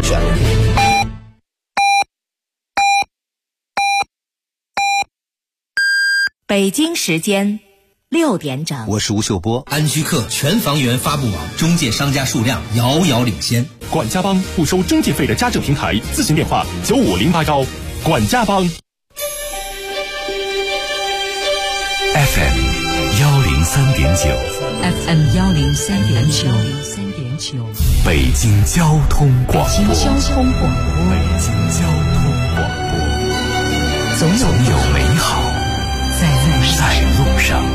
权利。 北京时间6点整， 我是吴秀波。 安居客全房源发布网中介商家数量遥遥领先。 管家帮不收中介费的家政平台，咨询电话95081。管家帮。 FM 103.9 FM 103.9， 北京交通广播。 北京交通广播，总有美好在路上。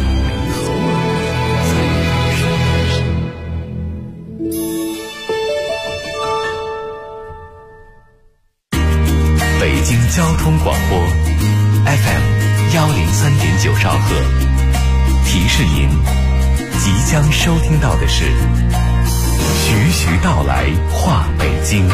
北京交通广播 FM 103.9兆赫，提示您即将收听到的是徐徐道来话北京。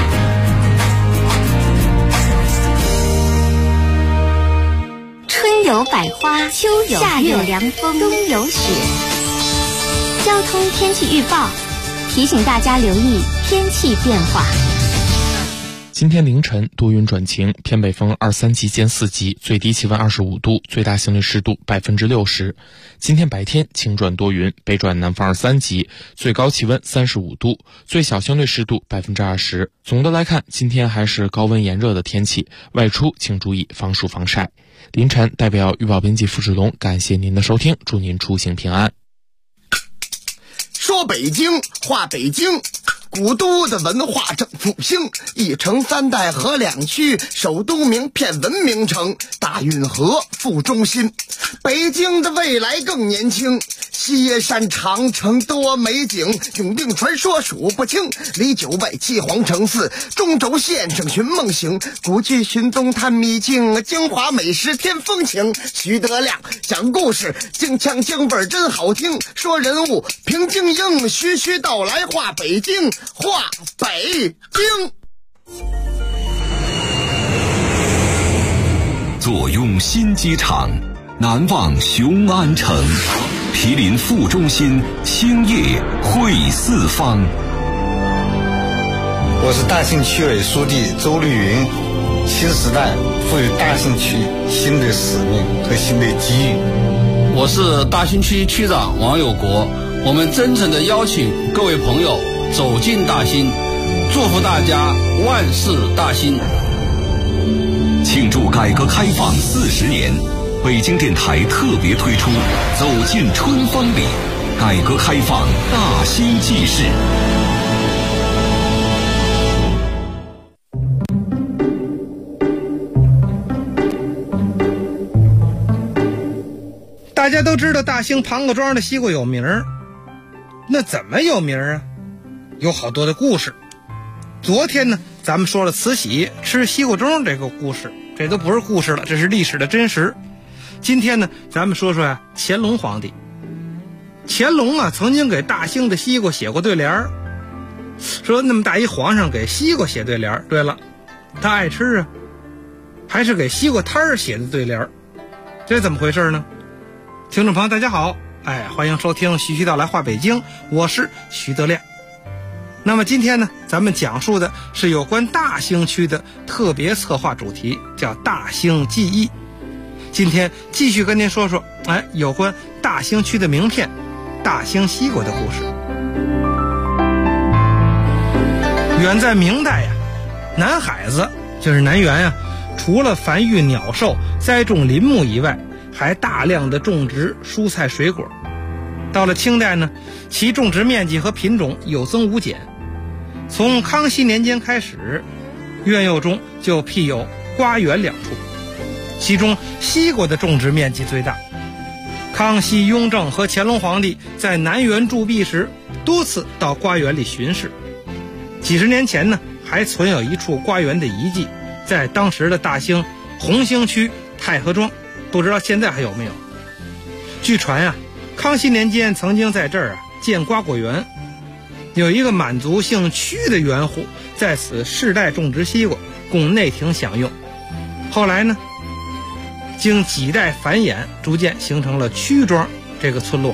春有百花，秋有夏有凉风，冬有雪。交通天气预报提醒大家留意天气变化。 今天凌晨多云转晴，偏北风2-3级间4级，最低气温25度，最大相对湿度60%。今天白天晴转多云，北转南风2-3级，最高气温35度，最小相对湿度20%。总的来看，今天还是高温炎热的天气，外出请注意防暑防晒。凌晨代表预报编辑付志龙感谢您的收听，祝您出行平安。 说北京话北京，古都的文化正复兴，一城三代河两区，首都名片文明城，大运河副中心。北京的未来更年轻，西山长城多美景，永定传说数不清，里九外七皇城四，中轴线上寻梦行，古迹寻踪探秘境，京华美食添风情。徐德亮讲故事，京腔京味真好听，说人物评京英，徐徐道来话北京，话北京。 坐拥新机场，难忘雄安城，毗邻副中心，兴业汇四方。 我是大兴区委书记周绿云。新时代赋予大兴区新的使命和新的机遇。 我是大兴区区长王有国。我们真诚地邀请各位朋友走进大兴，祝福大家万事大兴。 庆祝改革开放40年，北京电台特别推出走进春风里，改革开放大兴纪事。 大家都知道大兴庞各庄的西瓜有名儿，那怎么有名啊？有好多的故事。昨天呢，咱们说了慈禧吃西瓜盅这个故事，这都不是故事了，这是历史的真实。今天呢，咱们说说呀，乾隆皇帝。乾隆啊，曾经给大兴的西瓜写过对联儿，说那么大一皇上给西瓜写对联儿，对了，他爱吃啊，还是给西瓜摊儿写的对联儿，这怎么回事呢？听众朋友大家好，欢迎收听徐徐道来话北京，我是徐德亮。那么今天呢，咱们讲述的是有关大兴区的特别策划主题，叫大兴记忆。今天继续跟您说说有关大兴区的名片大兴西瓜的故事。远在明代呀，南海子就是南园呀，除了繁育鸟兽、栽种林木以外，还大量的种植蔬菜水果。到了清代呢，其种植面积和品种有增无减。从康熙年间开始，院囿中就辟有瓜园2处，其中西瓜的种植面积最大。康熙、雍正和乾隆皇帝在南园驻跸时，多次到瓜园里巡视。几十年前呢，还存有一处瓜园的遗迹，在当时的大兴红兴区太和庄，不知道现在还有没有。据传啊，康熙年间曾经在这儿建瓜果园，有一个满族姓屈的园户在此世代种植西瓜，供内廷享用。后来呢，经几代繁衍，逐渐形成了屈庄这个村落。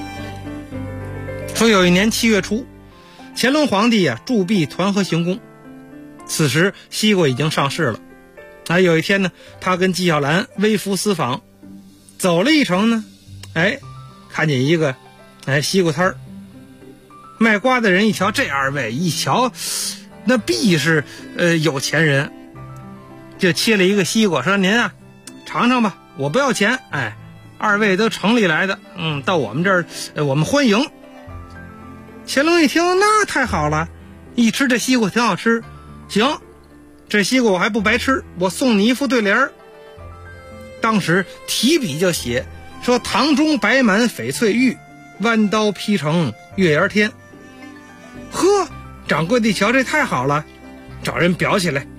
说有一年7月初，乾隆皇帝驻跸团河行宫， 此时西瓜已经上市了。有一天呢，他跟纪晓岚微服私访，走了一程呢，看见一个西瓜摊儿，卖瓜的人一瞧，这二位一瞧，那必是有钱人，就切了一个西瓜，说您啊，尝尝吧，我不要钱，二位都城里来的，到我们这儿我们欢迎。乾隆一听，那太好了，一吃这西瓜挺好吃，行，这西瓜我还不白吃，我送你一副对联儿。当时提笔就写说：堂中摆满翡翠玉，弯刀劈成月牙天。呵，掌柜的一瞧，这太好了，找人裱起来，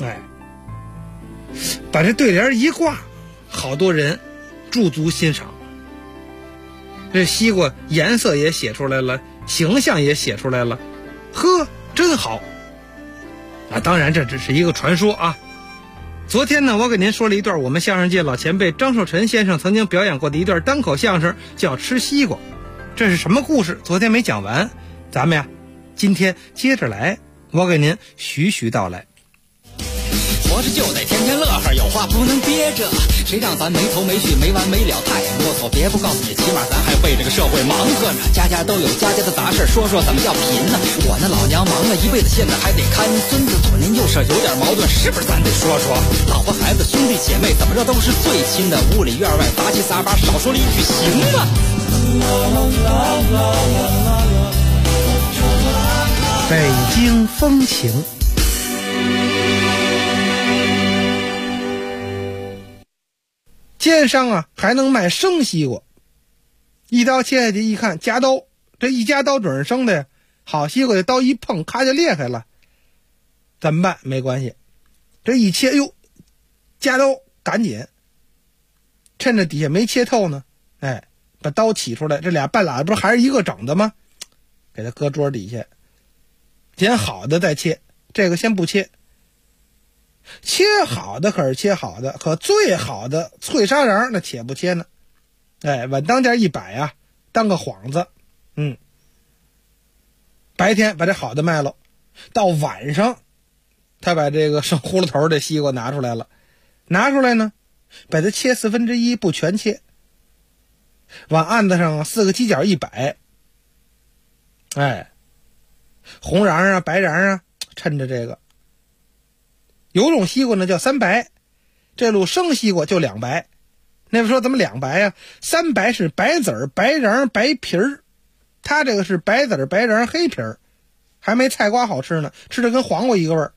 把这对联一挂，好多人驻足欣赏。这西瓜颜色也写出来了，形象也写出来了，呵，真好。当然这只是一个传说啊。昨天呢，我给您说了一段我们相声界老前辈张寿臣先生曾经表演过的一段单口相声，叫吃西瓜。这是什么故事？昨天没讲完，咱们呀今天接着来，我给您徐徐道来。 活着就得天天乐呵，有话不能憋着，谁让咱没头没绪没完没了太啰嗦。别不告诉你，起码咱还为这个社会忙活呢。家家都有家家的杂事，说说怎么叫贫呢？我那老娘忙了一辈子，现在还得看孙子，左邻右舍有点矛盾，是不是咱得说说？老婆孩子兄弟姐妹怎么着都是最亲的，屋里院外杂七杂八，少说了一句行吗？ 北京风情。奸商啊还能卖生西瓜，一刀切下去一看，夹刀，这一夹刀准是生的呀，好西瓜的刀一碰，咔就裂开了，怎么办？没关系，这一切，夹刀赶紧，趁着底下没切透呢，把刀起出来，这俩半拉不是还是一个整的吗？给它搁桌底下，捡好的再切，这个先不切。切好的可是切好的，可最好的脆沙瓤那且不切呢。稳当间一摆啊，当个幌子。白天把这好的卖了，到晚上他把这个剩葫芦头的西瓜拿出来了，拿出来呢，把它切1/4，不全切，往案子上4个犄角一摆，红瓤啊白瓤啊趁着这个。有种西瓜呢叫3白，这路生西瓜就2白。那边说怎么2白呀？3白是白籽儿、白瓤、白皮儿，它这个是白籽儿、白瓤、黑皮儿，还没菜瓜好吃呢，吃着跟黄瓜一个味儿。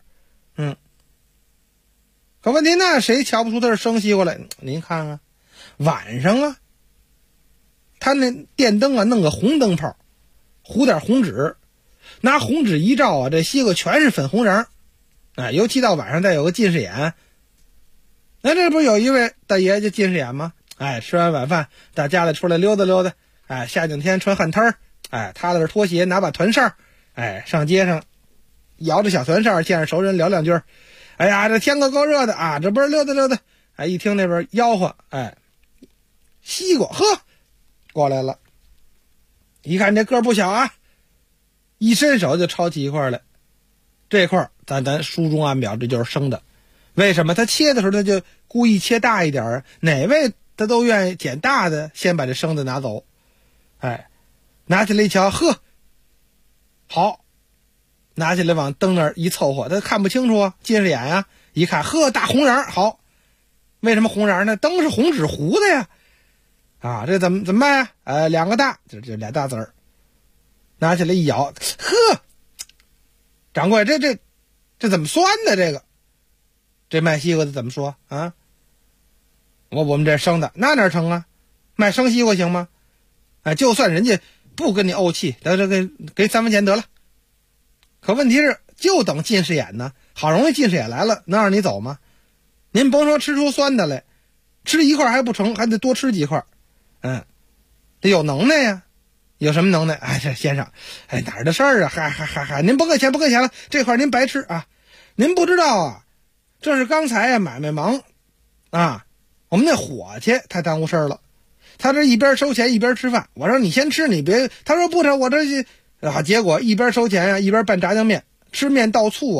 可问题那谁瞧不出它是生西瓜来？您看看，晚上啊，他那电灯啊弄个红灯泡，糊点红纸，拿红纸一照啊，这西瓜全是粉红瓤。尤其到晚上再有个近视眼，这不是有一位大爷就近视眼吗？吃完晚饭到家里出来溜达溜达，夏景天穿旱摊儿，踏着拖鞋拿把团扇，上街上摇着小团扇，见着熟人聊两句。这天可够热的啊，这不是溜达溜达，一听那边吆喝，西瓜呵过来了，一看这个不小啊，一伸手就抄起一块来。这块咱书中按表，这就是生的。为什么他切的时候他就故意切大一点啊？哪位他都愿意捡大的，先把这生的拿走。拿起来一瞧，呵，好，拿起来往灯那儿一凑合，他看不清楚啊，近视眼啊，一看，呵，大红瓤，好，为什么红瓤呢？灯是红纸糊的呀，这怎么卖啊？2个大，这俩大籽儿，拿起来一咬，呵。掌柜，这怎么算的？这卖西瓜的怎么说啊？我们这生的，那哪成啊？卖生西瓜行吗？就算人家不跟你怄气，给3分钱得了。可问题是，就等近视眼呢，好容易近视眼来了，能让你走吗？您甭说吃出酸的来，吃一块还不成，还得多吃几块。得有能耐呀。有什么能耐？这先生，哪儿的事儿啊？您甭给钱了，这块您白吃啊！您不知道啊，这是刚才买卖忙啊，我们那伙计太耽误事儿了，他这一边收钱一边吃饭。我说你先吃，你别，他说不成，我这结果一边收钱啊，一边拌炸酱面，吃面倒醋啊，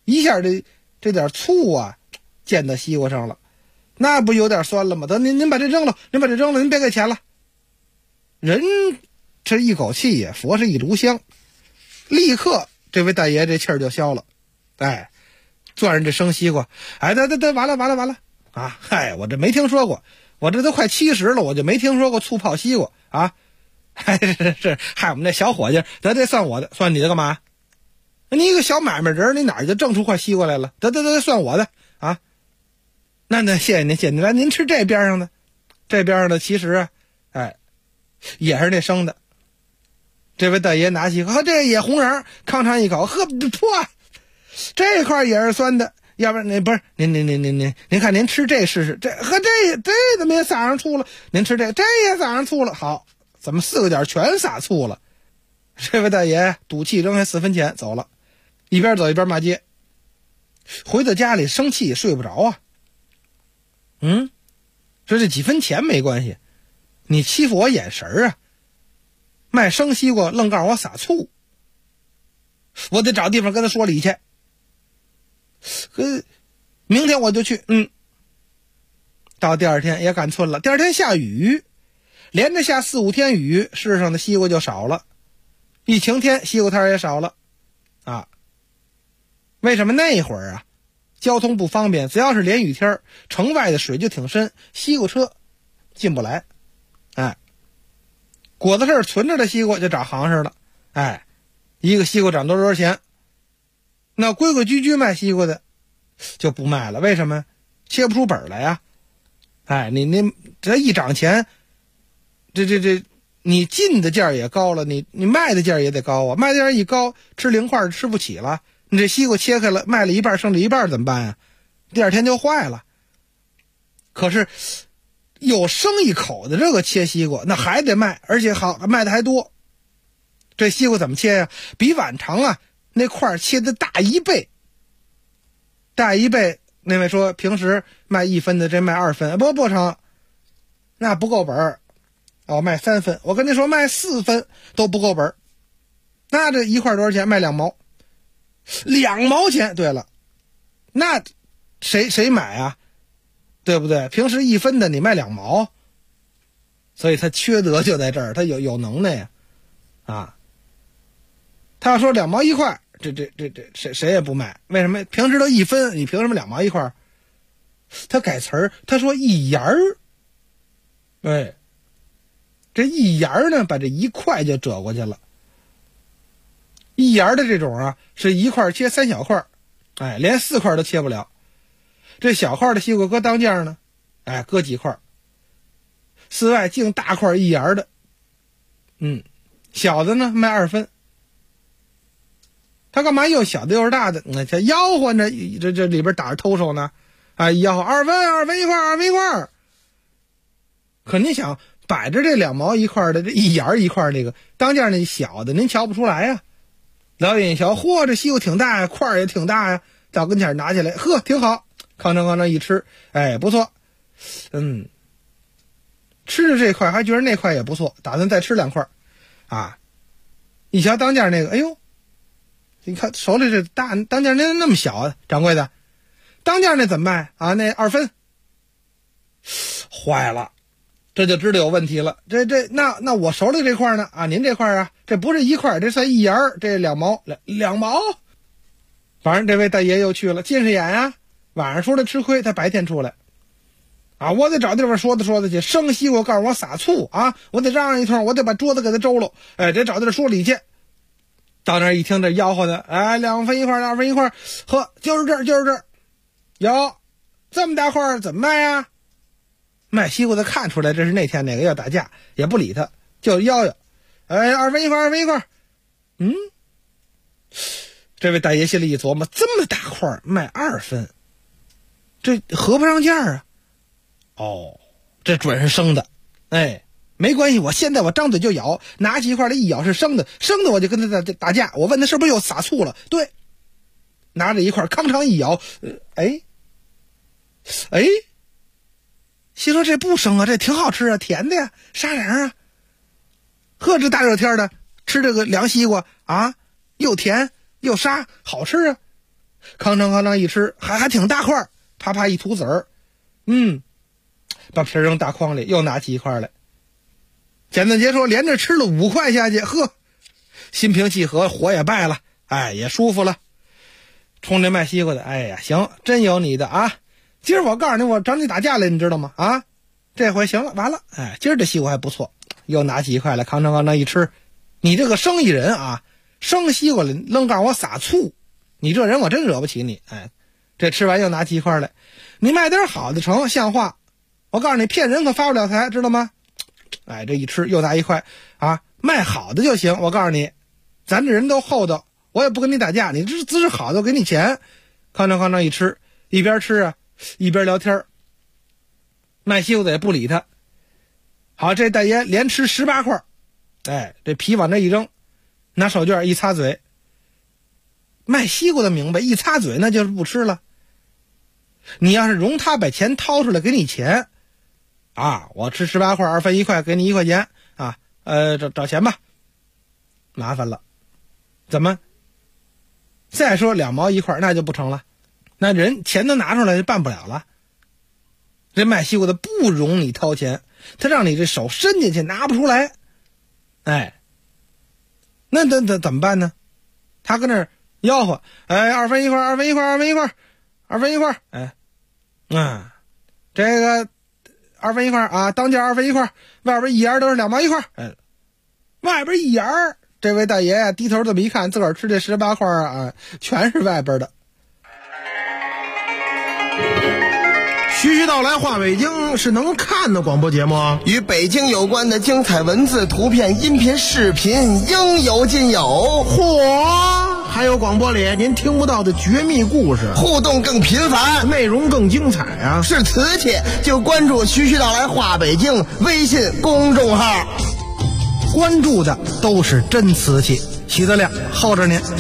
一下这点醋啊溅到西瓜上了，那不有点酸了吗？得，您把这扔了，您别给钱了。人这一口气呀，佛是一炉香，立刻这位大爷这气儿就消了。哎，攥着这生西瓜，哎，得，完了啊！嗨，我这没听说过，我这都快70了，我就没听说过醋泡西瓜啊！嗨，是，嗨，我们这小伙计，得算我的，算你的干嘛？你一个小买卖人，你哪就挣出块西瓜来了？得，算我的啊！那谢谢您，来，您吃这边上的，其实啊，哎，也是那生的。这位大爷拿西瓜，呵，这也红瓤，吭尝一口，呵，破，这块也是酸的。要不然您不是您看您吃这试试，这怎么也撒上醋了？您吃这也撒上醋了，好，怎么4个点全撒醋了？这位大爷赌气扔下4分钱走了，一边走一边骂街。回到家里生气睡不着啊。说这几分钱没关系，你欺负我眼神啊！卖生西瓜愣告诉我撒醋，我得找地方跟他说理去。明天我就去。到第二天也赶寸了，第二天下雨，连着下4-5天雨，市上的西瓜就少了。一晴天，西瓜摊也少了啊。为什么那会儿啊交通不方便，只要是连雨天，城外的水就挺深，西瓜车进不来。哎，果子事存着的西瓜就找行市了。哎，一个西瓜涨多少钱？那规规矩矩卖西瓜的就不卖了，为什么？切不出本来呀。哎，你这一涨钱，这你进的价也高了，你卖的价也得高啊，卖的价一高，吃零块吃不起了。你这西瓜切开了，卖了一半，剩这一半怎么办呀？第二天就坏了。可是有生一口的这个切西瓜，那还得卖，而且好卖的还多。这西瓜怎么切呀？比往常啊那块切的大1倍。大1倍，那位说平时卖1分的，这卖2分，不成，那不够本儿。卖3分，我跟你说卖4分都不够本儿。那这一块多少钱？卖2毛，2毛钱。对了，那谁买啊？对不对？平时1分的你卖2毛，所以他缺德就在这儿，他有能耐呀，啊！他要说2毛1块，这谁也不卖。为什么？平时都1分，你凭什么2毛1块？他改词儿，他说1元儿。哎，这1元儿呢，把这1块就折过去了。1元的这种啊，是1块切3小块，哎，连4块都切不了。这小块的西瓜搁当间呢，哎，搁几块。四外净大块1元的，小的呢卖2分。他干嘛又小的又是大的？这吆喝着，这里边打着偷手呢，啊，吆喝2分一块。可您想摆着这2毛1块的，这1元1块这个当间那小的，您瞧不出来呀？老远一瞧，嚯，这西瓜挺大呀，块也挺大呀，到跟前拿起来，呵，挺好，吭哧一吃，哎，不错，吃着这块还觉得那块也不错，打算再吃2块，啊，一瞧当间那个，哎呦，你看手里这大当间那么小啊，掌柜的，当间那怎么卖啊？那2分，坏了。这就知道有问题了。那我手里这块呢？啊，您这块啊，这不是1块，这算1元，这2毛，2毛。反正这位大爷又去了，近视眼啊，晚上出来吃亏，他白天出来，啊，我得找地方说的去。生西瓜告诉我撒醋啊，我得嚷嚷一通，我得把桌子给他周了，哎，得找地方说理去。到那儿一听这吆喝的，哎，2分一块，2分一块，呵，就是这儿，有这么大块怎么卖啊？卖西瓜的看出来这是那天那个要打架，也不理他，就吆，哎，2分一块。这位大爷心里一琢磨，这么大块卖2分，这合不上价啊。哦，这准是生的，哎，没关系，我现在我张嘴就咬，拿起一块来一咬是生的我就跟他打架。我问他是不是又撒醋了？对，拿着一块吭哧一咬，哎。心说这不生啊，这挺好吃啊，甜的呀，沙瓤啊。呵，这大热天的吃这个凉西瓜啊，又甜又沙，好吃啊。 吭哧吭哧一吃，还挺大块，啪啪一吐籽儿，把皮扔大筐里，又拿起一块来。简短截说，连着吃了5块下去，呵，心平气和，火也败了，也舒服了。冲这卖西瓜的，行，真有你的啊！今儿我告诉你，我找你打架来，你知道吗？这回行了，完了，今儿这西瓜还不错，又拿起一块来，吭哧吭哧一吃。你这个生意人啊，生西瓜里愣告诉我撒醋，你这人我真惹不起你。这吃完又拿起一块来，你卖点好的成，像话。我告诉你，骗人可发不了财，知道吗？这一吃又拿一块卖好的就行。我告诉你，咱这人都厚道，我也不跟你打架，你这姿势好的我给你钱。吭哧吭哧一吃，一边吃一边聊天。卖西瓜的也不理他。好，这大爷连吃18块，这皮往这一扔，拿手绢一擦嘴。卖西瓜的明白，一擦嘴那就是不吃了。你要是容他把钱掏出来给你钱我吃18块，2分1块，给你1块钱找钱吧。麻烦了，怎么？再说2毛1块那就不成了，那人钱都拿出来就办不了了。这卖西瓜的不容你掏钱，他让你这手伸进去拿不出来。那怎么办呢？他跟那儿吆喝，2分1块，2分1块，2分1块，2分1块，这个2分1块当价2分1块，外边一沿都是2毛1块，外边一沿，这位大爷低头这么一看，自个儿吃这18块全是外边的。 徐徐道来话北京是能看的广播节目，与北京有关的精彩文字、图片、音频、视频应有尽有。嚯！还有广播里您听不到的绝密故事，互动更频繁，内容更精彩啊！是瓷器就关注徐徐道来话北京微信公众号， 关注的都是真瓷器。徐德亮候着您。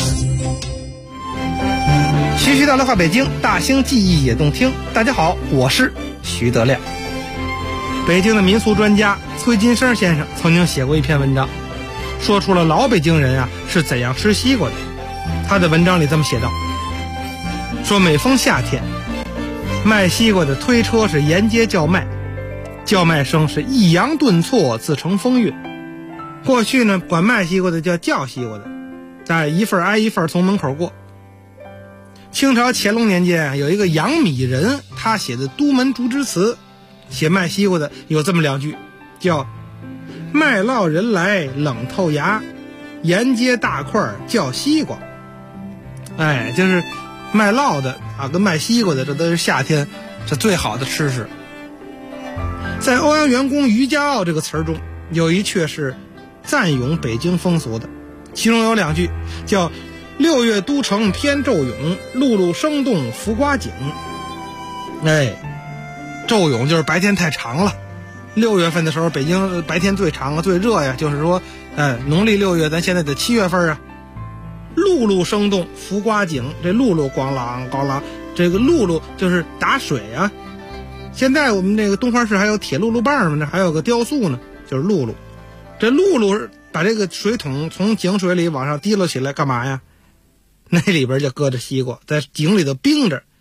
徐徐道来话北京，大兴记忆也动听。大家好，我是徐德亮。北京的民俗专家崔金生先生曾经写过一篇文章，说出了老北京人是怎样吃西瓜的。他的文章里这么写道，说每逢夏天，卖西瓜的推车是沿街叫卖，叫卖声是抑扬顿挫，自成风韵。过去呢，管卖西瓜的叫西瓜的，一份挨一份从门口过。清朝乾隆年间有一个杨米人，他写的《都门竹枝词》，写卖西瓜的有这么2句，叫卖烙人来冷透牙，沿街大块叫西瓜。就是卖烙的跟卖西瓜的，这都是夏天这最好的吃食。在欧阳元公渔家傲这个词儿中，有一阙是赞咏北京风俗的，其中有2句叫6月都城偏骤涌，路路生动浮瓜景。骤涌就是白天太长了。6月份的时候，北京白天最长最热呀，就是说农历6月，咱现在的7月份路路生动浮瓜景，这路路咣啷咣啷，这个路路就是打水现在我们这个东花市还有铁路路棒呢，还有个雕塑呢，就是路路。这路路把这个水桶从井水里往上提溜起来干嘛呀？那里边就搁着西瓜，在井里头冰着。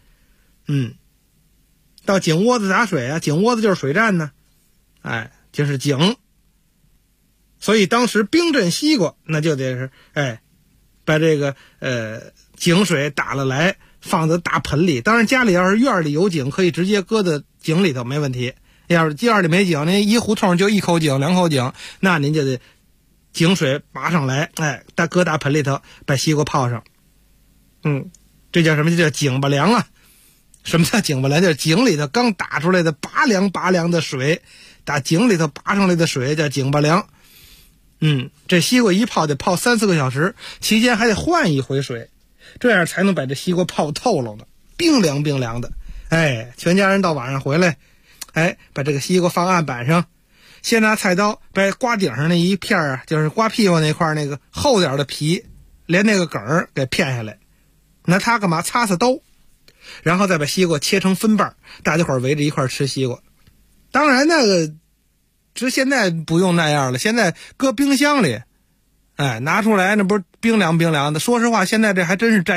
到井窝子打水井窝子就是水站呢，就是井。所以当时冰镇西瓜，那就得是把这个井水打了来，放在大盆里。当然家里要是院里有井，可以直接搁在井里头没问题。要是院里没井，您一胡同就1口井2口井，那您就得井水拔上来，搁大盆里头把西瓜泡上。这叫什么？叫井巴凉什么叫井巴凉？就是井里头刚打出来的拔凉的水，打井里头拔上来的水叫井巴凉。这西瓜一泡得泡3-4个小时，期间还得换一回水，这样才能把这西瓜泡透了呢，冰凉的。全家人到晚上回来，把这个西瓜放案板上，先拿菜刀把瓜顶上那一片就是瓜屁股那块那个厚点的皮，连那个梗儿给片下来，拿它干嘛？擦刀，然后再把西瓜切成分瓣，大家伙围着一块吃西瓜。当然那个这现在不用那样了，现在搁冰箱里拿出来那不是冰凉的。说实话，现在这还真是摘牙，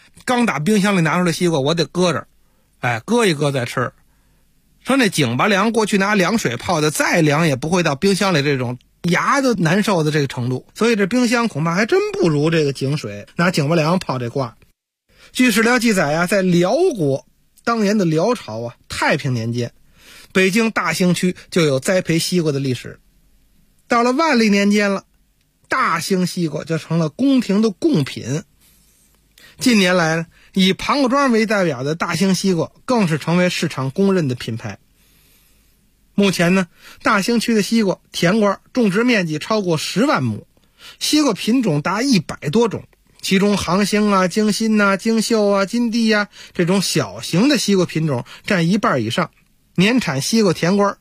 刚打冰箱里拿出来西瓜，我得搁着，搁一搁再吃。说那井巴凉，过去拿凉水泡的，再凉也不会到冰箱里这种牙都难受的这个程度，所以这冰箱恐怕还真不如这个井水，拿井巴凉泡这瓜。据史料记载啊，在辽国当年的辽朝啊，太平年间，北京大兴区就有栽培西瓜的历史。到了万历年间了，大兴西瓜就成了宫廷的贡品。近年来呢，以庞各庄为代表的大兴西瓜更是成为市场公认的品牌。目前呢，大兴区的西瓜甜瓜种植面积超过10万亩，西瓜品种达100多种，其中航星啊、京新啊、京秀啊、金地啊这种小型的西瓜品种占1半以上，年产西瓜甜瓜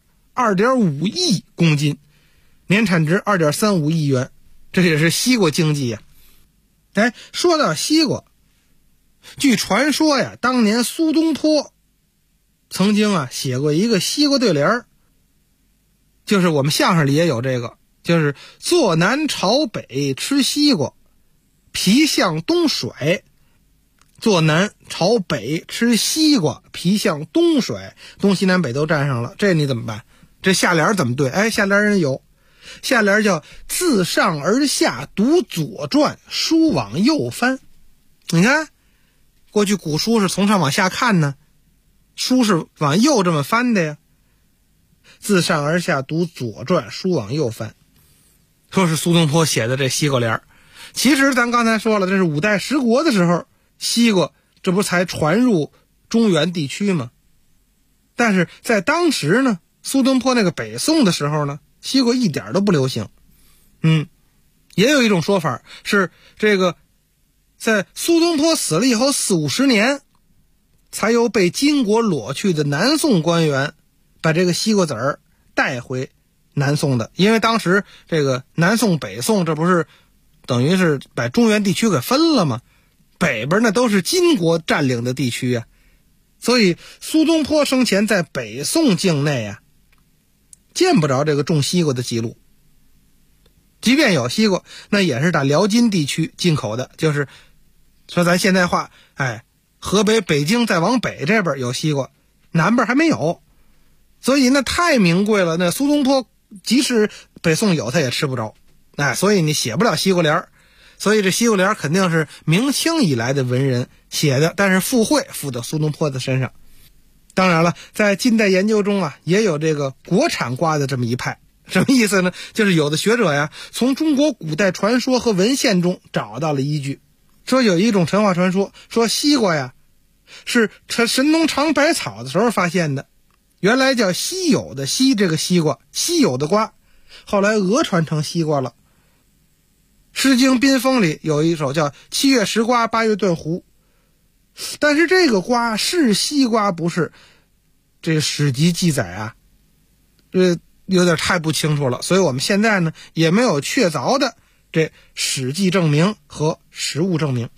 2.5亿公斤，年产值2.35亿元，这也是西瓜经济呀。说到西瓜，据传说呀，当年苏东坡曾经写过一个西瓜对联，就是我们相声里也有这个，就是坐南朝北吃西瓜，皮向东甩。坐南朝北吃西瓜，皮向东甩，东西南北都占上了，这你怎么办？这下联怎么对？下联人有，下联叫自上而下读左传，书往右翻。你看过去古书是从上往下看呢，书是往右这么翻的呀。自上而下读左传，书往右翻，说是苏东坡写的这西瓜联。其实咱刚才说了，这是五代十国的时候，西瓜这不才传入中原地区吗？但是在当时呢，苏东坡那个北宋的时候呢，西瓜一点都不流行。也有一种说法是这个在苏东坡死了以后40-50年，才由被金国裸去的南宋官员把这个西瓜籽儿带回南宋的。因为当时这个南宋北宋这不是等于是把中原地区给分了吗？北边那都是金国占领的地区啊，所以苏东坡生前在北宋境内啊，见不着这个种西瓜的记录。即便有西瓜，那也是打辽金地区进口的，就是说咱现代话，河北北京再往北这边有西瓜，南边还没有，所以那太名贵了。那苏东坡即使北宋有他也吃不着，所以你写不了西瓜联。所以这西瓜联肯定是明清以来的文人写的，但是附会附到苏东坡的身上。当然了，在近代研究中也有这个国产瓜的这么一派。什么意思呢？就是有的学者呀，从中国古代传说和文献中找到了依据，说有一种神话传说，说西瓜呀是神农尝百草的时候发现的，原来叫稀有的稀，这个西瓜稀有的瓜，后来讹传成西瓜了。诗经宾风里有一首叫7月食瓜8月断胡，但是这个瓜是西瓜不是，这史籍记载有点太不清楚了，所以我们现在呢也没有确凿的这史记证明和实物证明。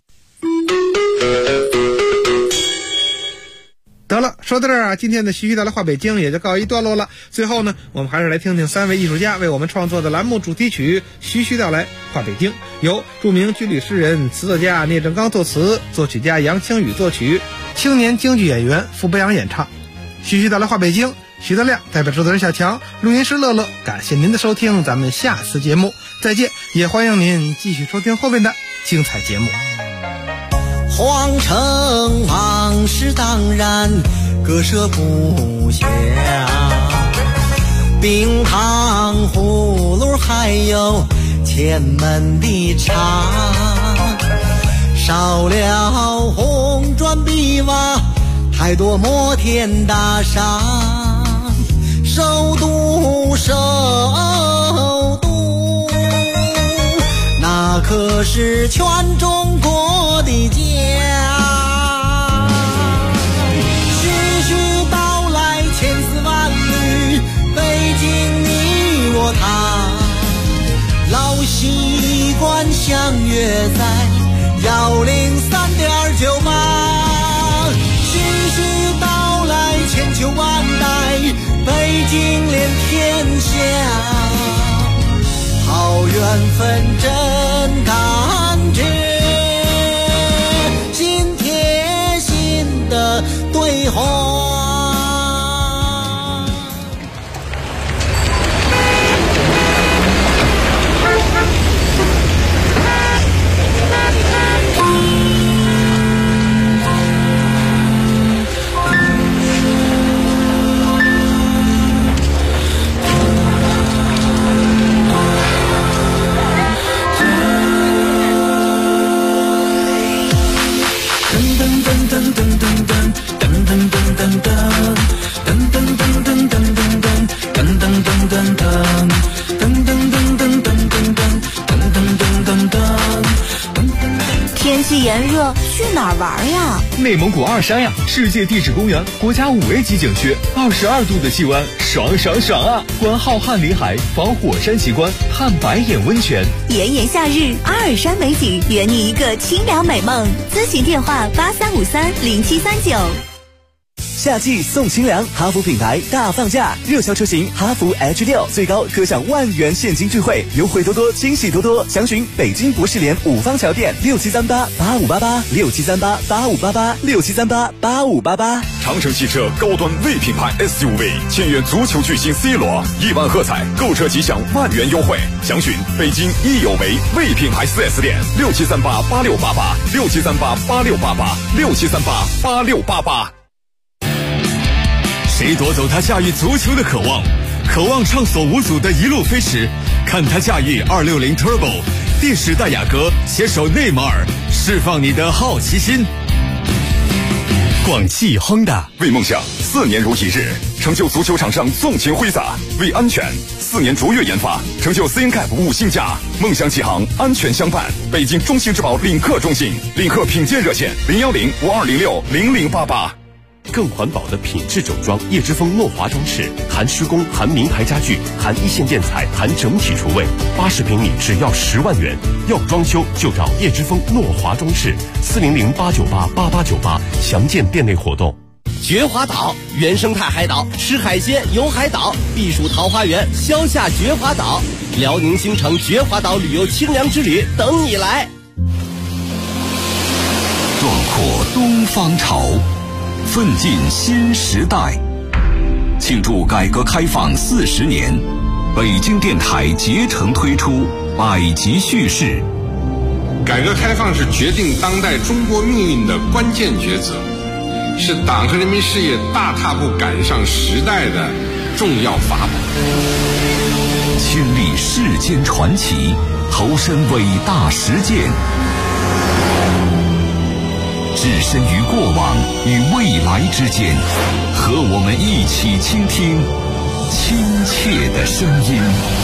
得了，说到这儿今天的徐徐道来话北京也就告一段落了。最后呢，我们还是来听听3位艺术家为我们创作的栏目主题曲《徐徐道来话北京》，由著名军旅诗人、词作家聂正刚作词，作曲家杨清宇作曲，青年京剧演员傅北阳演唱。徐徐道来话北京，徐德亮代表制作人小强，录音师乐乐，感谢您的收听，咱们下次节目再见，也欢迎您继续收听后面的精彩节目。 皇城往事当然割舍不下，冰糖葫芦还有前门的茶，少了红砖碧瓦，太多摩天大厦，首都那可是全中国的家。徐徐道来千丝万缕，北京你我他，老习惯相约在103.98。徐徐道来千秋万代，北京连天下，好缘分真感觉。今天对话。 天气炎热，去哪儿玩呀？ 内蒙古二山呀，世界地质公园，国家5A级景区，22度的气温，爽爽爽啊！观浩瀚林海，访火山奇观，探白眼温泉。 炎炎夏日，阿尔山美景，圆你一个清凉美梦。咨询电话83530739。 夏季送清凉，哈弗品牌大放价，热销车型哈弗 H6最高可享10000元现金钜惠，优惠多多，惊喜多多。详询北京博士联5方桥店673885886738858867388588。 长城汽车高端 V 品牌 SUV 签约足球巨星 C 罗，1万喝彩，购车即享10000元优惠。详询北京益友为 V 品牌 4S 店673886886738868867388688。谁夺走他驾驭足球的渴望？渴望畅所无阻的一路飞驰，看他驾驭260 Turbo， 第10代雅阁携手内马尔，释放你的好奇心。广汽亨达为梦想4年如一日，成就足球场上纵情挥洒；为安全4年卓越研发，成就 CNCAP 5星加。梦想启航，安全相伴。北京中兴之宝领克中心，领克品鉴热线01052060088。 更环保的品质整装，叶之峰诺华装饰，含施工，含名牌家具，含一线建材，含整体厨卫，80平米只要10万元。要装修就找叶之峰诺华装饰，400-898-8898，详见店内活动。 绝华岛，原生态海岛，吃海鲜，游海岛，避暑桃花源，消夏绝华岛，辽宁新城绝华岛旅游清凉之旅等你来。 壮阔东方潮，奋进新时代，庆祝改革开放40年，北京电台竭诚推出百集叙事。 改革开放是决定当代中国命运的关键抉择，是党和人民事业大踏步赶上时代的重要法宝。 亲历世间传奇，投身伟大实践，置身于过往与未来之间，和我们一起倾听亲切的声音。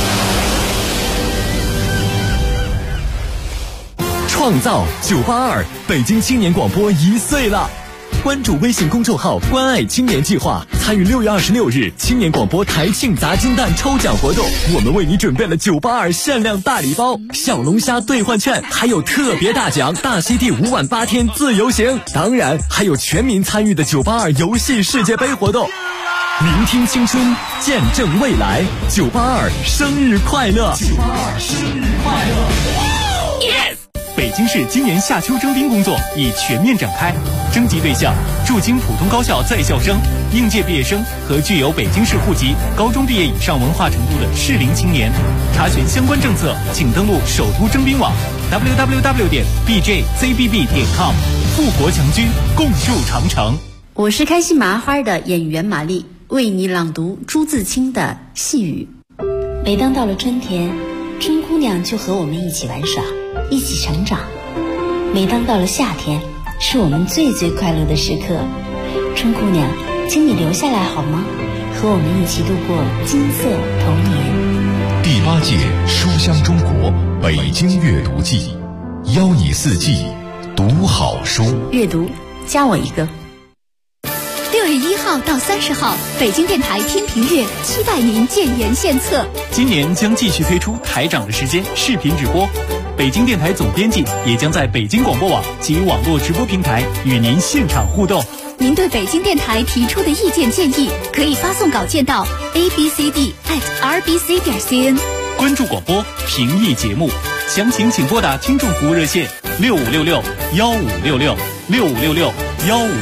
创造982，北京青年广播1岁了。关注微信公众号“关爱青年计划”，参与6月26日青年广播台庆砸金蛋抽奖活动。我们为你准备了982限量大礼包、小龙虾兑换券，还有特别大奖大溪地5晚8天自由行。当然，还有全民参与的982游戏世界杯活动。聆听青春，见证未来，982生日快乐！982生日快乐 ！Yes。北京市今年夏秋征兵工作已全面展开，征集对象驻京普通高校在校生、应届毕业生和具有北京市户籍、高中毕业以上文化程度的适龄青年。查询相关政策，请登录首都征兵网 www.bjzbb.com。富国强军，共筑长城。 我是开心麻花的演员玛丽，为你朗读朱自清的细雨。 每当到了春天，春姑娘就和我们一起玩耍，一起成长。每当到了夏天，是我们最快乐的时刻。春姑娘，请你留下来好吗？和我们一起度过金色童年。 第8届书香中国北京阅读季，邀你四季读好书。 阅读，加我一个。 6月1号到30号，北京电台天平乐期待您建言献策。 今年将继续推出台长的时间视频直播，北京电台总编辑也将在北京广播网及网络直播平台与您现场互动。 您对北京电台提出的意见建议，可以发送稿件到 abcd@rbc.cn。 关注广播，评议节目，详情请拨打听众服务热线6566-1566 6566-1566。